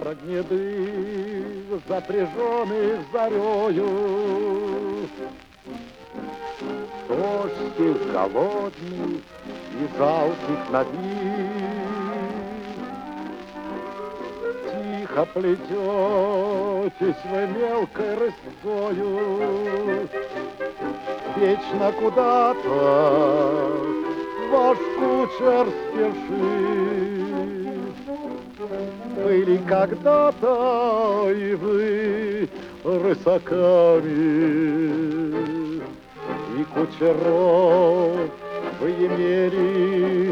пара гнедых, запряженных зарею. Дождь голодных и жалких на вид. Тихо плететесь вы мелкой рысцою, вечно куда-то ваш кучер спешит. Были когда-то и вы рысаками, и кучеров вы имели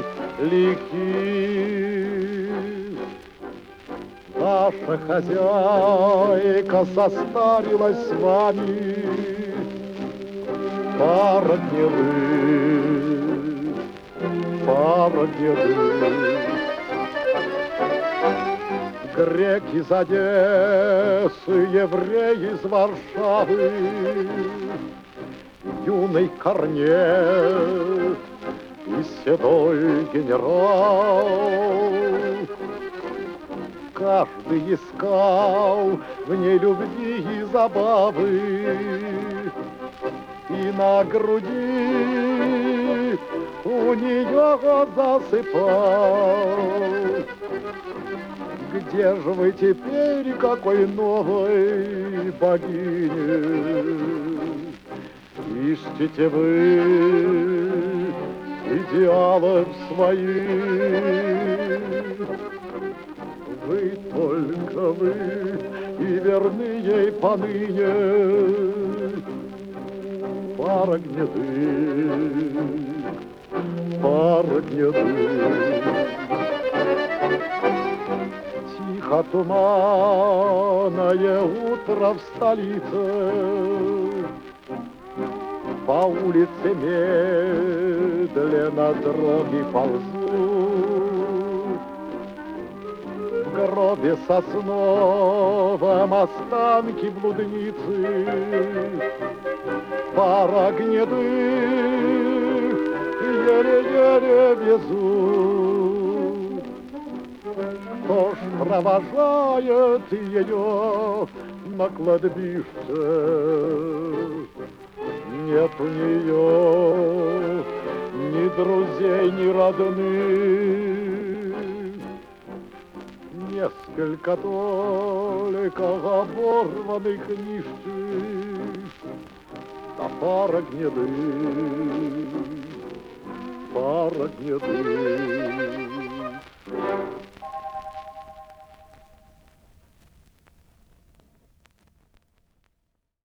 лихих. Ваша хозяйка состарилась с вами, пара гнедых, пара гнедых. Грек из Одессы, еврей из Варшавы, юный Корней и седой генерал. Каждый искал в ней любви и забавы, и на груди у нее засыпал. Где же вы теперь, какой новой богине? Ищете вы идеалов своих. Вы только вы и верны ей поныне, пара гнедых, пара гнедых. Тихо туманное утро в столице, по улице медленно дроги ползут. В гробе сосновом останки блудницы, пара гнедых еле-еле везут. Кто ж провожает ее на кладбище? Нет у нее ни друзей, ни родных. Несколько только оборванных нищих, да пара гнедых, пара гнедых.